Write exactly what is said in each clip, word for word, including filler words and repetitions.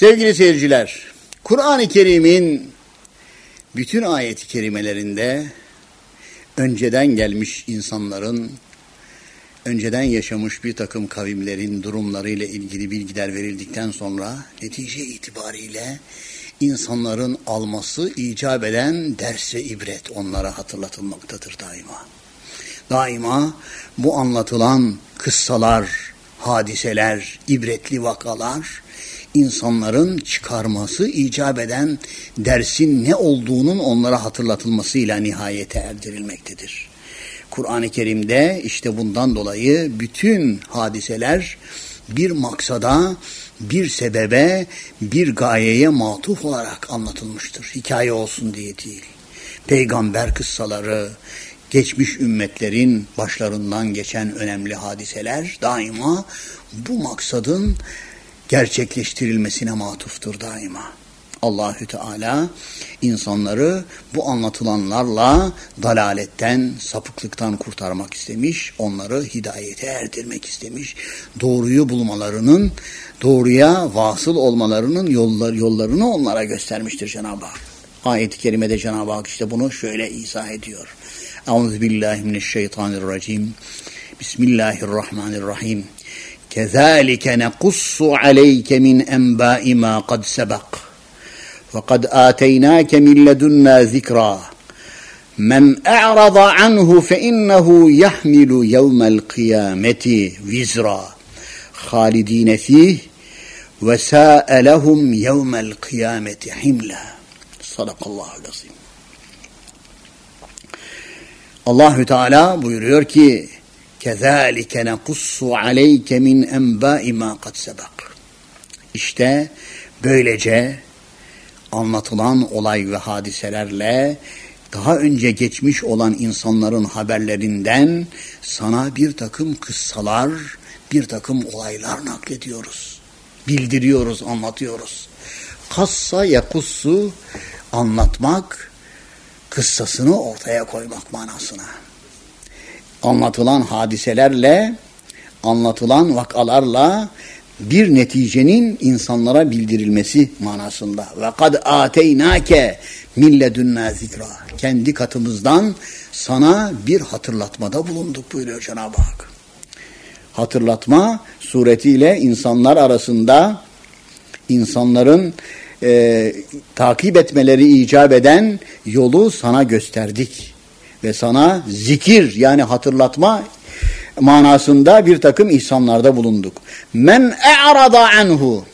Sevgili seyirciler, Kur'an-ı Kerim'in bütün ayet-i kerimelerinde önceden gelmiş insanların, önceden yaşamış bir takım kavimlerin durumlarıyla ilgili bilgiler verildikten sonra netice itibariyle insanların alması icap eden ders ve ibret onlara hatırlatılmaktadır daima. Daima bu anlatılan kıssalar, hadiseler, ibretli vakalar insanların çıkarması icap eden dersin ne olduğunun onlara hatırlatılmasıyla nihayete erdirilmektedir. Kur'an-ı Kerim'de işte bundan dolayı bütün hadiseler bir maksada, bir sebebe, bir gayeye matuf olarak anlatılmıştır. Hikaye olsun diye değil. Peygamber kıssaları, geçmiş ümmetlerin başlarından geçen önemli hadiseler daima bu maksadın gerçekleştirilmesine matuftur daima. Allahü Teala insanları bu anlatılanlarla dalaletten, sapıklıktan kurtarmak istemiş, onları hidayete erdirmek istemiş, doğruyu bulmalarının, doğruya vasıl olmalarının yollar, yollarını onlara göstermiştir Cenab-ı Hak. Ayet-i Kerime'de Cenab-ı Hak işte bunu şöyle izah ediyor. Euzubillahimineşşeytanirracim. Bismillahirrahmanirrahim. كَذَٰلِكَ نَقُصُّ عَلَيْكَ مِنْ أَنْبَاءِ مَا قَدْ سَبَقَ وَقَدْ آتَيْنَاكَ مِنْ لَدُنَّا ذِكْرًا مَنْ أَعْرَضَ عَنْهُ فَإِنَّهُ يَحْمِلُ يَوْمَ الْقِيَامَةِ وِزْرًا خَالِدِينَ فِيهِ وَسَاءَ لَهُمْ يَوْمَ الْقِيَامَةِ حِمْلًا. Sadakallahu lazim. Allahü Teala buyuruyor ki كَذَٰلِكَ نَقُصُّ عَلَيْكَ مِنْ أَنْبَاءِ مَا قَدْ سَبَقَ. İşte böylece anlatılan olay ve hadiselerle daha önce geçmiş olan insanların haberlerinden sana bir takım kıssalar, bir takım olaylar naklediyoruz. Bildiriyoruz, anlatıyoruz. Kassa yakussu, anlatmak, kıssasını ortaya koymak manasına. Anlatılan hadiselerle, anlatılan vakalarla bir neticenin insanlara bildirilmesi manasında. Ve kad ateynake min ledunna zikra. Kendi katımızdan sana bir hatırlatmada bulunduk buyuruyor Cenab-ı Hak. Hatırlatma suretiyle insanlar arasında insanların e, takip etmeleri icap eden yolu sana gösterdik. Ve sana zikir yani hatırlatma manasında bir takım ihsanlarda bulunduk. Men e'rada anhu.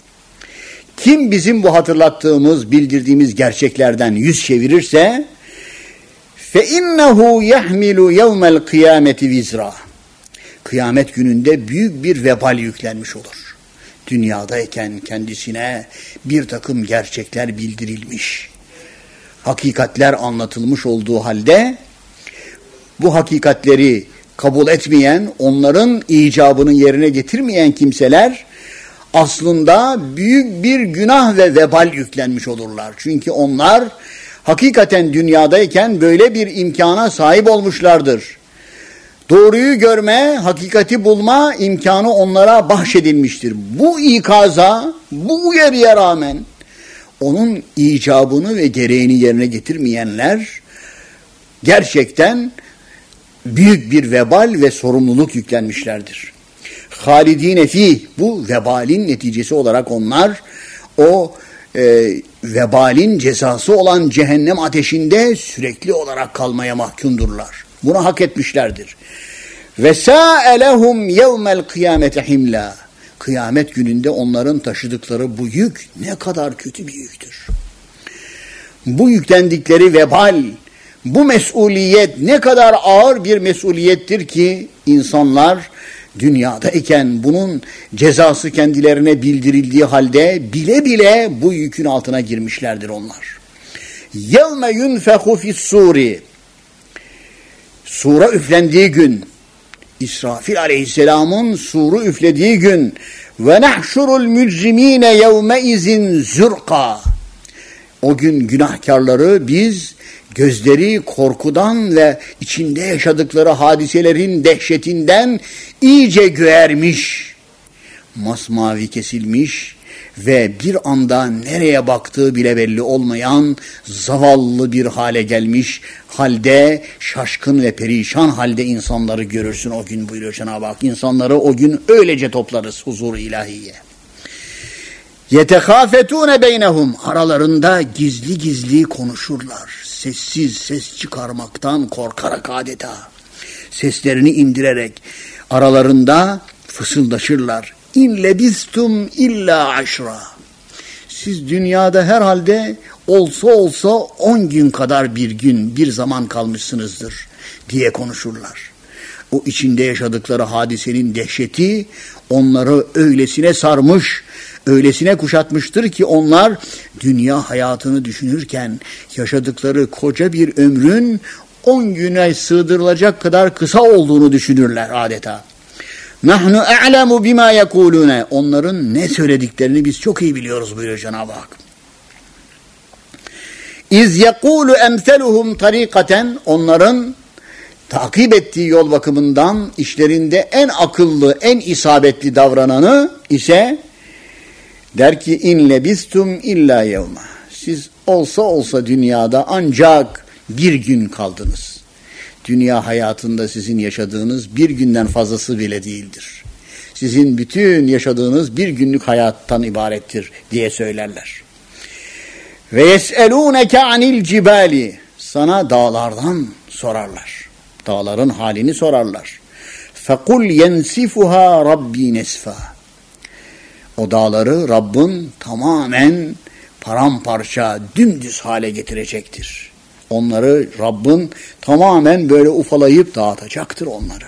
Kim bizim bu hatırlattığımız, bildirdiğimiz gerçeklerden yüz çevirirse fe innehu yahmilu yevmel kıyameti vizra. Kıyamet gününde büyük bir vebal yüklenmiş olur. Dünyadayken kendisine bir takım gerçekler bildirilmiş, hakikatler anlatılmış olduğu halde bu hakikatleri kabul etmeyen, onların icabını yerine getirmeyen kimseler aslında büyük bir günah ve vebal yüklenmiş olurlar. Çünkü onlar hakikaten dünyadayken böyle bir imkana sahip olmuşlardır. Doğruyu görme, hakikati bulma imkanı onlara bahşedilmiştir. Bu ikaza, bu uyarıya rağmen onun icabını ve gereğini yerine getirmeyenler gerçekten büyük bir vebal ve sorumluluk yüklenmişlerdir. Halidine fîh, bu vebalin neticesi olarak onlar o e, vebalin cezası olan cehennem ateşinde sürekli olarak kalmaya mahkumdurlar. Bunu hak etmişlerdir. Ve sâ'e lehum yevmel kıyamete himlâ. Kıyamet gününde onların taşıdıkları bu yük ne kadar kötü bir yüktür. Bu yüklendikleri vebal, bu mesuliyet ne kadar ağır bir mesuliyettir ki insanlar dünyadayken bunun cezası kendilerine bildirildiği halde bile bile bu yükün altına girmişlerdir onlar. يَوْمَ يُنْفَخُ فِي السُّورِ. Sura üflendiği gün, İsrafil aleyhisselamın suru üflediği gün ve nahşurul mücrimine yevmeizin zürqa. O gün günahkarları biz gözleri korkudan ve içinde yaşadıkları hadiselerin dehşetinden iyice göğermiş, masmavi kesilmiş ve bir anda nereye baktığı bile belli olmayan zavallı bir hale gelmiş halde, şaşkın ve perişan halde insanları görürsün o gün buyuruyor Cenab-ı Hak. İnsanları o gün öylece toplarız huzur-u ilahiye. يَتَخَافَتُونَ beynehum, aralarında gizli gizli konuşurlar. Sessiz, ses çıkarmaktan korkarak adeta. Seslerini indirerek aralarında fısıldaşırlar. İn lebistum illa aşra. Siz dünyada herhalde olsa olsa on gün kadar bir gün, bir zaman kalmışsınızdır diye konuşurlar. O içinde yaşadıkları hadisenin dehşeti onları öylesine sarmış, öylesine kuşatmıştır ki onlar dünya hayatını düşünürken yaşadıkları koca bir ömrün on güne sığdırılacak kadar kısa olduğunu düşünürler adeta. Nahnu a'lemu bima yekulune. Onların ne söylediklerini biz çok iyi biliyoruz buyuruyor Cenab-ı Hak. İz yekulu emseluhum tarikaten, onların takip ettiği yol bakımından işlerinde en akıllı, en isabetli davrananı ise der ki in lebistum illa yevma. Siz olsa olsa dünyada ancak bir gün kaldınız. Dünya hayatında sizin yaşadığınız bir günden fazlası bile değildir. Sizin bütün yaşadığınız bir günlük hayattan ibarettir diye söylerler. Ve yes'elûneke anil cibali, sana dağlardan sorarlar. Dağların halini sorarlar. Fekul yensifuha rabbi nesfa. O dağları Rabbin tamamen paramparça, dümdüz hale getirecektir. Onları Rabbin tamamen böyle ufalayıp dağıtacaktır onları.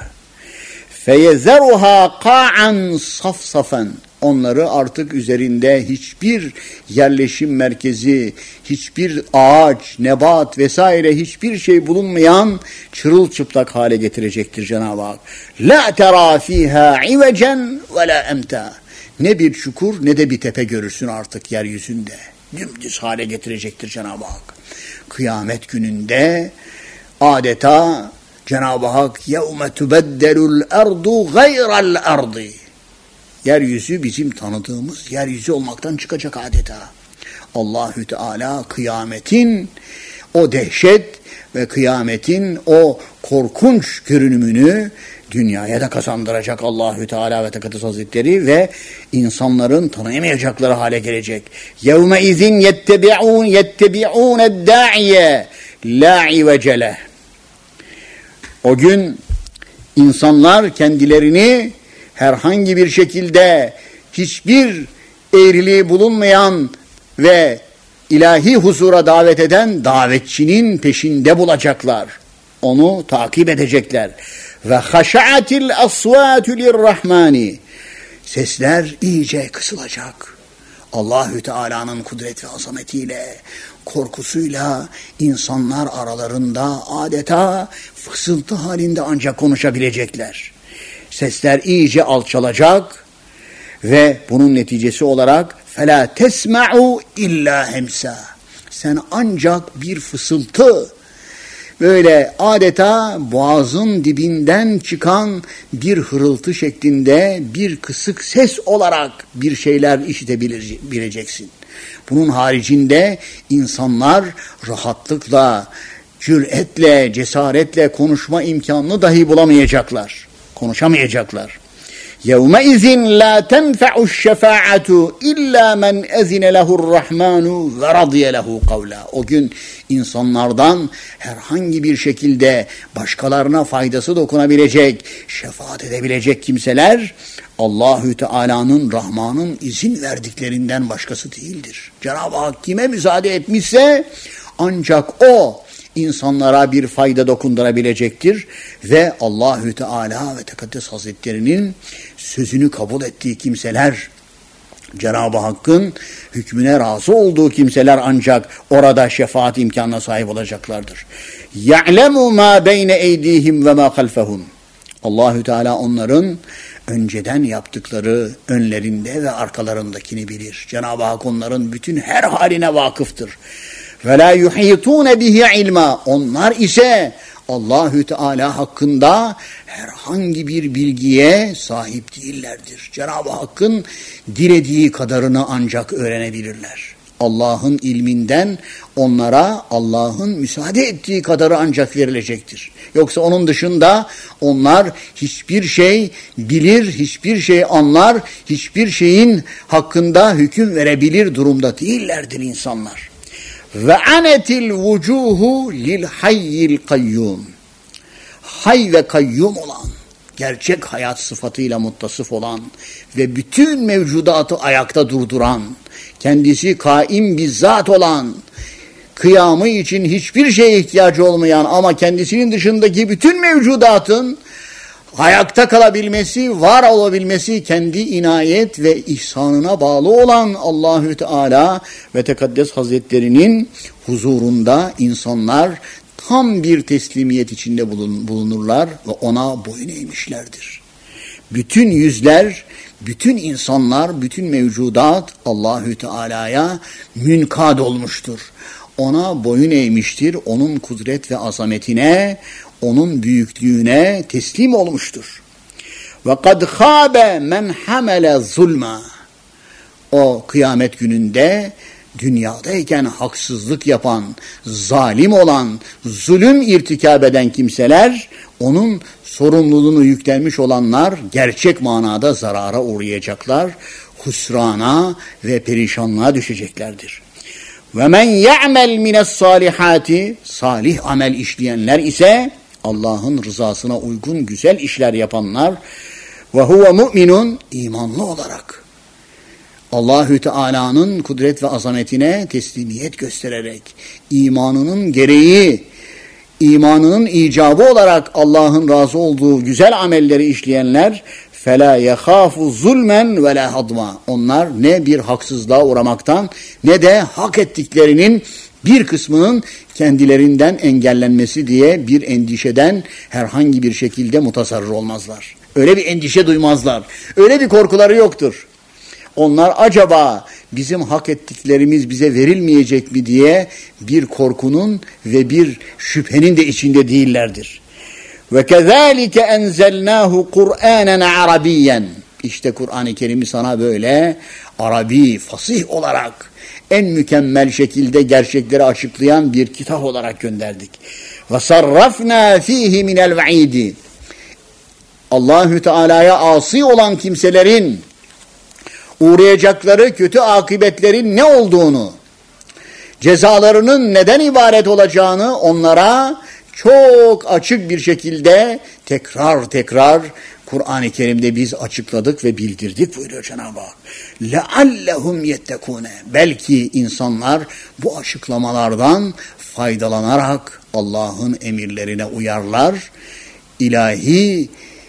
Feyezeruha qa'an safsafen. Onları artık üzerinde hiçbir yerleşim merkezi, hiçbir ağaç, nebat vesaire hiçbir şey bulunmayan çırılçıplak hale getirecektir Cenab-ı Hak. La tera fiha ivecen ve la emta. Ne bir çukur ne de bir tepe görürsün artık yeryüzünde. Dümdüz hale getirecektir Cenab-ı Hak. Kıyamet gününde adeta Cenab-ı Hak yevme tubeddelul erdu gayra'l ardi. Yeryüzü bizim tanıdığımız yeryüzü olmaktan çıkacak adeta. Allahü Teala kıyametin o dehşet ve kıyametin o korkunç görünümünü dünyaya da kazandıracak Allahü Teala ve Tekaddes Hazretleri ve insanların tanıyamayacakları hale gelecek. Yevme izin yettebi'un yettebi'un ed-da'iye la ivecele. O gün insanlar kendilerini herhangi bir şekilde hiçbir eğriliği bulunmayan ve ilahi huzura davet eden davetçinin peşinde bulacaklar. Onu takip edecekler. Ve haşa'atil asvatu lirrahmani. Sesler iyice kısılacak. Allahü Teala'nın kudret ve azametiyle, korkusuyla insanlar aralarında adeta fısıltı halinde ancak konuşabilecekler. Sesler iyice alçalacak ve bunun neticesi olarak فَلَا تَسْمَعُوا اِلَّا هَمْسًا. Sen ancak bir fısıltı, böyle adeta boğazın dibinden çıkan bir hırıltı şeklinde bir kısık ses olarak bir şeyler işitebileceksin. Bunun haricinde insanlar rahatlıkla, cüretle, cesaretle konuşma imkanını dahi bulamayacaklar. Konuşamayacaklar. يَوْمَئِذٍ لَا تَنْفَعُ الشَّفَاعَةُ إِلَّا مَنْ اَذِنَ لَهُ الرَّحْمَانُ وَرَضِيَ لَهُ قَوْلًا. O gün insanlardan herhangi bir şekilde başkalarına faydası dokunabilecek, şefaat edebilecek kimseler Allahü Teala'nın, Rahman'ın izin verdiklerinden başkası değildir. Cenab-ı Hak kime müsaade etmişse ancak o insanlara bir fayda dokundurabilecektir ve Allahü Teala ve Tekaddes Hazretleri'nin sözünü kabul ettiği kimseler, Cenab-ı Hakk'ın hükmüne razı olduğu kimseler ancak orada şefaat imkanına sahip olacaklardır. يَعْلَمُ مَا بَيْنَ اَيْدِيهِمْ وَمَا خَلْفَهُمْ. Allahü Teala onların önceden yaptıkları önlerinde ve arkalarındakini bilir. Cenab-ı Hak onların bütün her haline vakıftır. وَلَا يُحِيطُونَ بِهِ عِلْمًا. Onlar ise Allahü Teala hakkında herhangi bir bilgiye sahip değillerdir. Cenab-ı Hakk'ın dilediği kadarını ancak öğrenebilirler. Allah'ın ilminden onlara Allah'ın müsaade ettiği kadarı ancak verilecektir. Yoksa onun dışında onlar hiçbir şey bilir, hiçbir şey anlar, hiçbir şeyin hakkında hüküm verebilir durumda değillerdir insanlar. Ve anetil vucuhu lil hayyil kayyum. Hay ve kayyum olan, gerçek hayat sıfatıyla muttasıf olan ve bütün mevcudatı ayakta durduran, kendisi kaim bizzat olan, kıyamı için hiçbir şeye ihtiyacı olmayan ama kendisinin dışındaki bütün mevcudatın ayakta kalabilmesi, var olabilmesi kendi inayet ve ihsanına bağlı olan Allahü Teala ve Tekaddes Hazretlerinin huzurunda insanlar tam bir teslimiyet içinde bulunurlar ve ona boyun eğmişlerdir. Bütün yüzler, bütün insanlar, bütün mevcudat Allahü Teala'ya münkad olmuştur. Ona boyun eğmiştir, onun kudret ve azametine, onun büyüklüğüne teslim olmuştur. Ve kad khâbe men hamele zulma. O kıyamet gününde dünyadayken haksızlık yapan, zalim olan, zulüm irtikab eden kimseler, onun sorumluluğunu yüklenmiş olanlar gerçek manada zarara uğrayacaklar, husrana ve perişanlığa düşeceklerdir. Ve men ya'mel mines salihati, salih amel işleyenler ise Allah'ın rızasına uygun güzel işler yapanlar ve huve mu'minun, imanlı olarak Allahü Teala'nın kudret ve azametine teslimiyet göstererek imanının gereği, imanının icabı olarak Allah'ın razı olduğu güzel amelleri işleyenler فَلَا يَخَافُ ظُلْمًا وَلَا هَضْمًا. Onlar ne bir haksızlığa uğramaktan ne de hak ettiklerinin bir kısmının kendilerinden engellenmesi diye bir endişeden herhangi bir şekilde mutasarrır olmazlar. Öyle bir endişe duymazlar. Öyle bir korkuları yoktur. Onlar acaba bizim hak ettiklerimiz bize verilmeyecek mi diye bir korkunun ve bir şüphenin de içinde değillerdir. Ve kezalike enzelnahu Kur'anen Arabiyyen. İşte Kur'an-ı Kerim'i sana böyle Arabi, fasih olarak en mükemmel şekilde gerçekleri açıklayan bir kitap olarak gönderdik. Ve sarrafna fihi minel ve'idi. Allahü Teala'ya asi olan kimselerin uğrayacakları kötü akıbetlerin ne olduğunu, cezalarının neden ibaret olacağını onlara çok açık bir şekilde tekrar tekrar Kur'an-ı Kerim'de biz açıkladık ve bildirdik buyuruyor Cenab-ı Hak. لَعَلَّهُمْ يَتَّكُونَ. Belki insanlar bu açıklamalardan faydalanarak Allah'ın emirlerine uyarlar. İlahi,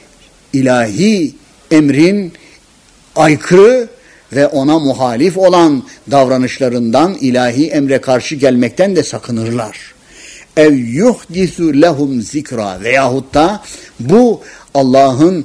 ilahi emrin aykırı ve ona muhalif olan davranışlarından ilahi emre karşı gelmekten de sakınırlar. ev yuhdisu lehum zikra veyahut da bu Allah'ın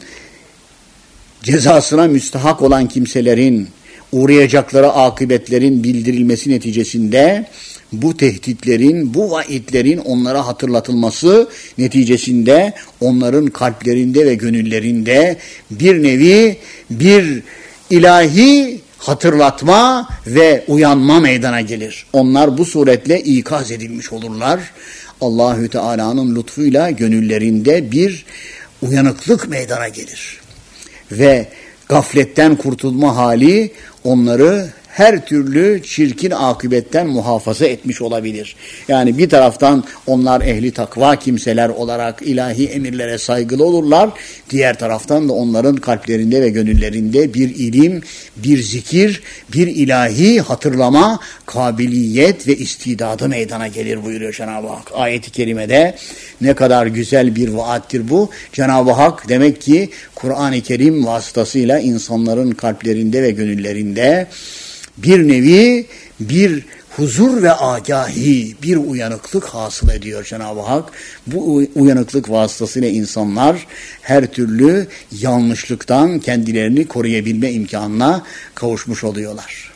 cezasına müstahak olan kimselerin uğrayacakları akıbetlerin bildirilmesi neticesinde bu tehditlerin, bu vaidlerin onlara hatırlatılması neticesinde onların kalplerinde ve gönüllerinde bir nevi bir ilahi hatırlatma ve uyanma meydana gelir. Onlar bu suretle ikaz edilmiş olurlar. Allahü Teala'nın lütfuyla gönüllerinde bir uyanıklık meydana gelir. Ve gafletten kurtulma hali onları her türlü çirkin akıbetten muhafaza etmiş olabilir. Yani bir taraftan onlar ehli takva kimseler olarak ilahi emirlere saygılı olurlar. Diğer taraftan da onların kalplerinde ve gönüllerinde bir ilim, bir zikir, bir ilahi hatırlama, kabiliyet ve istidadı meydana gelir buyuruyor Cenab-ı Hak. Ayet-i kerimede ne kadar güzel bir vaattir bu. Cenab-ı Hak demek ki Kur'an-ı Kerim vasıtasıyla insanların kalplerinde ve gönüllerinde bir nevi bir huzur ve agahi, bir uyanıklık hasıl ediyor Cenab-ı Hak. Bu uyanıklık vasıtasıyla insanlar her türlü yanlışlıktan kendilerini koruyabilme imkanına kavuşmuş oluyorlar.